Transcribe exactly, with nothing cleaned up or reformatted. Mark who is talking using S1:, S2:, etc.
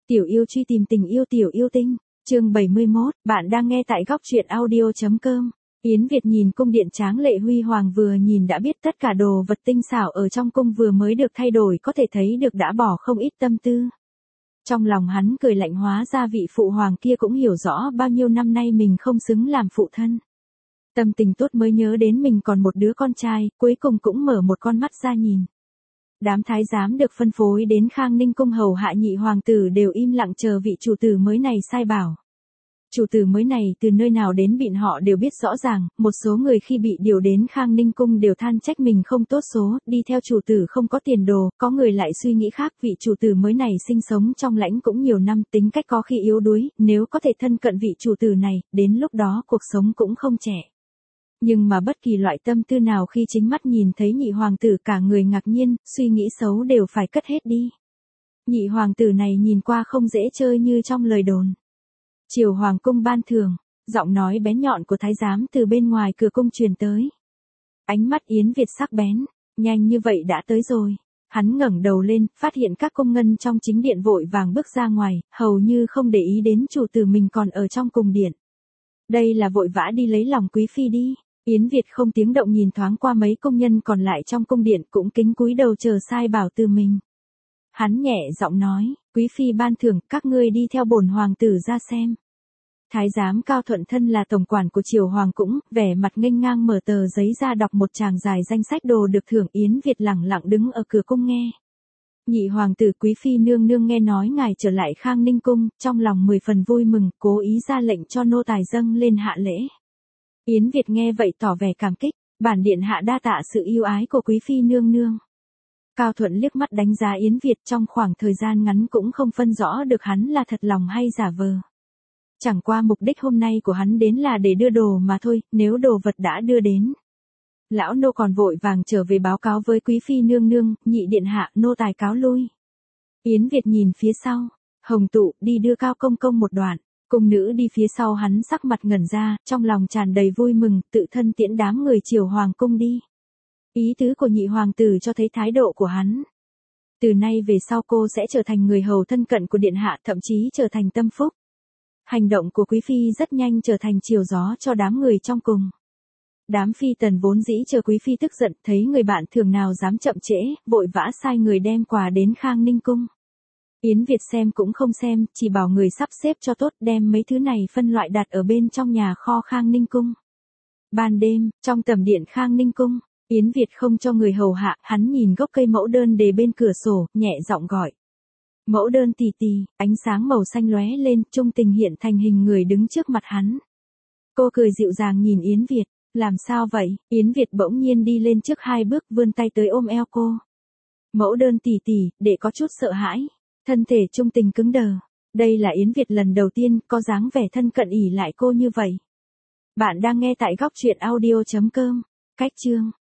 S1: Tiểu yêu truy tìm tình yêu tiểu yêu tinh, chương bảy mươi mốt, bạn đang nghe tại góc truyện audio.com. Yến Việt nhìn cung điện tráng lệ huy hoàng vừa nhìn đã biết tất cả đồ vật tinh xảo ở trong cung vừa mới được thay đổi có thể thấy được đã bỏ không ít tâm tư. Trong lòng hắn cười lạnh hóa ra vị phụ hoàng kia cũng hiểu rõ bao nhiêu năm nay mình không xứng làm phụ thân. Tâm tình tốt mới nhớ đến mình còn một đứa con trai, cuối cùng cũng mở một con mắt ra nhìn. Đám thái giám được phân phối đến Khang Ninh cung hầu hạ nhị hoàng tử đều im lặng chờ vị chủ tử mới này sai bảo. Chủ tử mới này từ nơi nào đến bọn họ đều biết rõ ràng, một số người khi bị điều đến Khang Ninh cung đều than trách mình không tốt số, đi theo chủ tử không có tiền đồ, có người lại suy nghĩ khác, vị chủ tử mới này sinh sống trong lãnh cũng nhiều năm, tính cách có khi yếu đuối, nếu có thể thân cận vị chủ tử này, đến lúc đó cuộc sống cũng không trẻ. Nhưng mà bất kỳ loại tâm tư nào khi chính mắt nhìn thấy nhị hoàng tử cả người ngạc nhiên, suy nghĩ xấu đều phải cất hết đi. Nhị hoàng tử này nhìn qua không dễ chơi như trong lời đồn. Triều hoàng cung ban thưởng, giọng nói bén nhọn của thái giám từ bên ngoài cửa cung truyền tới. Ánh mắt Yến Việt sắc bén, nhanh như vậy đã tới rồi. Hắn ngẩng đầu lên, phát hiện các công ngân trong chính điện vội vàng bước ra ngoài, hầu như không để ý đến chủ tử mình còn ở trong cung điện. Đây là vội vã đi lấy lòng quý phi đi. Yến Việt không tiếng động nhìn thoáng qua mấy công nhân còn lại trong cung điện cũng kính cúi đầu chờ sai bảo từ mình. Hắn nhẹ giọng nói, quý phi ban thưởng, các ngươi đi theo bổn hoàng tử ra xem. Thái giám Cao Thuận thân là tổng quản của triều hoàng cũng, vẻ mặt nghênh ngang mở tờ giấy ra đọc một tràng dài danh sách đồ được thưởng. Yến Việt lẳng lặng đứng ở cửa cung nghe. Nhị hoàng tử quý phi nương nương nghe nói ngài trở lại Khang Ninh cung, trong lòng mười phần vui mừng, cố ý ra lệnh cho nô tài dâng lên hạ lễ. Yến Việt nghe vậy tỏ vẻ cảm kích, bản điện hạ đa tạ sự yêu ái của quý phi nương nương. Cao Thuận liếc mắt đánh giá Yến Việt trong khoảng thời gian ngắn cũng không phân rõ được hắn là thật lòng hay giả vờ. Chẳng qua mục đích hôm nay của hắn đến là để đưa đồ mà thôi, nếu đồ vật đã đưa đến. Lão nô còn vội vàng trở về báo cáo với quý phi nương nương, nhị điện hạ, nô tài cáo lui. Yến Việt nhìn phía sau, Hồng Tụ đi đưa Cao công công một đoạn. Cung nữ đi phía sau hắn sắc mặt ngẩn ra, trong lòng tràn đầy vui mừng, tự thân tiễn đám người triều hoàng cung đi. Ý tứ của nhị hoàng tử cho thấy thái độ của hắn. Từ nay về sau cô sẽ trở thành người hầu thân cận của điện hạ, thậm chí trở thành tâm phúc. Hành động của quý phi rất nhanh trở thành chiều gió cho đám người trong cung. Đám phi tần vốn dĩ chờ quý phi tức giận, thấy người bạn thường nào dám chậm trễ, vội vã sai người đem quà đến Khang Ninh cung. Yến Việt xem cũng không xem, chỉ bảo người sắp xếp cho tốt đem mấy thứ này phân loại đặt ở bên trong nhà kho Khang Ninh cung. Ban đêm, trong tầm điện Khang Ninh cung, Yến Việt không cho người hầu hạ, hắn nhìn gốc cây mẫu đơn đề bên cửa sổ, nhẹ giọng gọi. Mẫu đơn tì tì, ánh sáng màu xanh lóe lên, trung tình hiện thành hình người đứng trước mặt hắn. Cô cười dịu dàng nhìn Yến Việt, làm sao vậy? Yến Việt bỗng nhiên đi lên trước hai bước vươn tay tới ôm eo cô. Mẫu đơn tì tì, để có chút sợ hãi. Thân thể trung tình cứng đờ. Đây là Yến Việt lần đầu tiên có dáng vẻ thân cận ỉ lại cô như vậy. Bạn đang nghe tại góc truyện audio.com. Cách chương